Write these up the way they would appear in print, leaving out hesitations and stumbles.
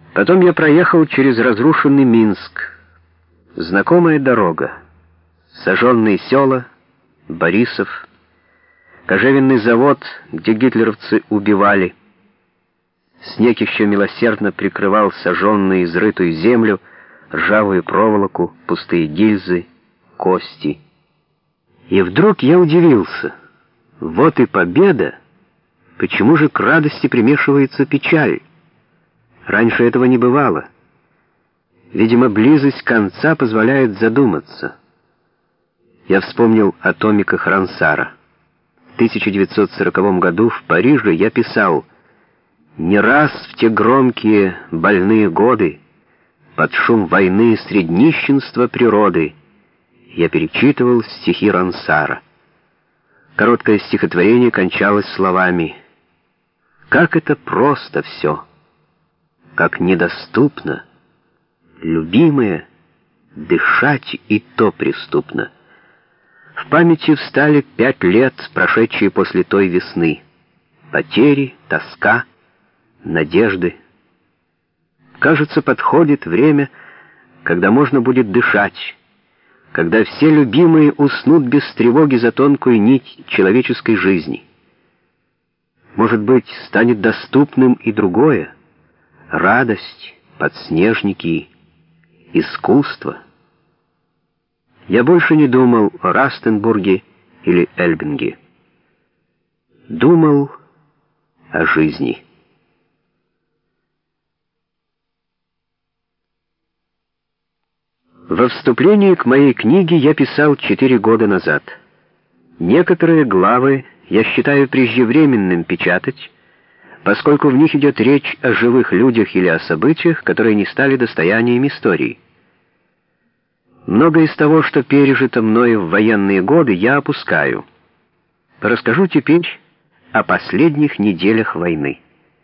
Потом я проехал через разрушенный Минск. Знакомая дорога. Сожженные села, Борисов, кожевенный завод, где гитлеровцы убивали. Снег еще милосердно прикрывал сожженную изрытую землю, ржавую проволоку, пустые гильзы, кости. И вдруг я удивился. Вот и победа! Почему же к радости примешивается печаль? Раньше этого не бывало. Видимо, близость конца позволяет задуматься. Я вспомнил о томиках Рансара. В 1940 году в Париже я писал: «Не раз в те громкие, больные годы, под шум войны средь нищенства природы, я перечитывал стихи Рансара». Короткое стихотворение кончалось словами: «Как это просто все! Как недоступно, любимое, дышать и то преступно». В памяти встали 5 лет, прошедшие после той весны. Потери, тоска, надежды. Кажется, подходит время, когда можно будет дышать, когда все любимые уснут без тревоги за тонкую нить человеческой жизни. Может быть, станет доступным и другое: радость, подснежники, искусство. Я больше не думал о Растенбурге или Эльбинге. Думал о жизни. Во вступлении к моей книге я писал 4 года назад. Некоторые главы я считаю преждевременным печатать, поскольку в них идет речь о живых людях или о событиях, которые не стали достоянием истории. Многое из того, что пережито мною в военные годы, я опускаю. Расскажу теперь о последних неделях войны.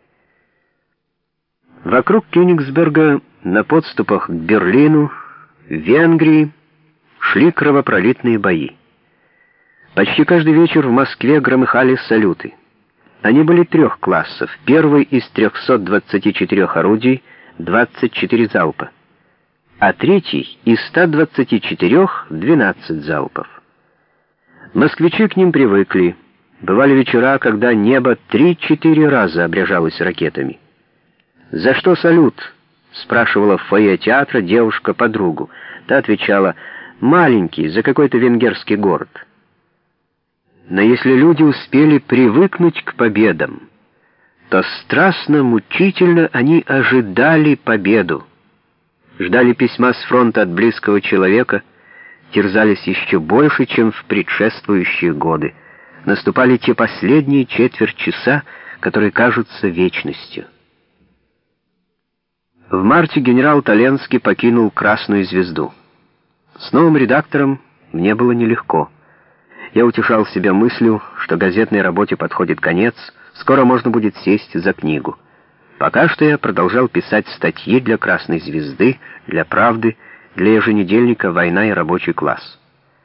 Вокруг Кёнигсберга, на подступах к Берлину, в Венгрии, шли кровопролитные бои. Почти каждый вечер в Москве громыхали салюты. Они были 3 классов. Первый из 324 орудий — 24 залпа, а третий из 124 — 12 залпов. Москвичи к ним привыкли. Бывали вечера, когда небо 3-4 раза обряжалось ракетами. «За что салют?» — спрашивала в фойе театра девушка подругу. Та отвечала: «Маленький, за какой-то венгерский город». Но если люди успели привыкнуть к победам, то страстно, мучительно они ожидали победу. Ждали письма с фронта от близкого человека, терзались еще больше, чем в предшествующие годы. Наступали те последние четверть часа, которые кажутся вечностью. В марте генерал Толенский покинул «Красную звезду». С новым редактором мне было нелегко. Я утешал себя мыслью, что газетной работе подходит конец, скоро можно будет сесть за книгу. Пока что я продолжал писать статьи для «Красной звезды», для «Правды», для еженедельника «Война и рабочий класс».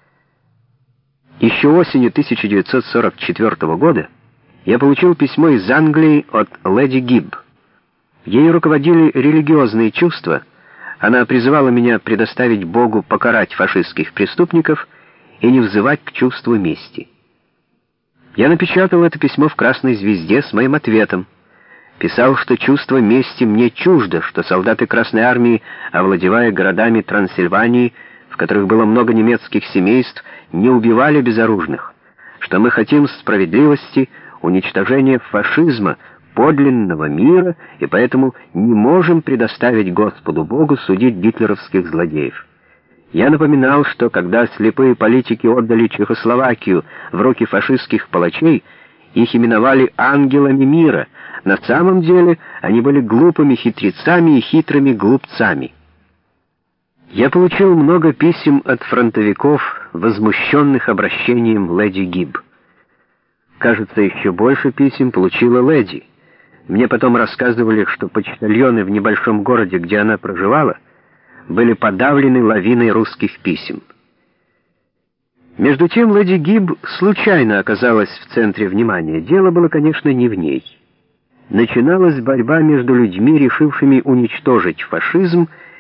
Еще осенью 1944 года я получил письмо из Англии от леди Гибб. Ею руководили религиозные чувства. Она призывала меня предоставить Богу покарать фашистских преступников и не взывать к чувству мести. Я напечатал это письмо в «Красной звезде» с моим ответом. Писал, что чувство мести мне чуждо, что солдаты Красной армии, овладевая городами Трансильвании, в которых было много немецких семейств, не убивали безоружных, что мы хотим справедливости, уничтожения фашизма, подлинного мира, и поэтому не можем предоставить Господу Богу судить гитлеровских злодеев. Я напоминал, что когда слепые политики отдали Чехословакию в руки фашистских палачей, их именовали ангелами мира. На самом деле они были глупыми хитрецами и хитрыми глупцами. Я получил много писем от фронтовиков, возмущенных обращением леди Гибб. Кажется, еще больше писем получила леди. Мне потом рассказывали, что почтальоны в небольшом городе, где она проживала, были подавлены лавиной русских писем. Между тем леди Гибб случайно оказалась в центре внимания. Дело было, конечно, не в ней. начиналась борьба между людьми, решившими уничтожить фашизм,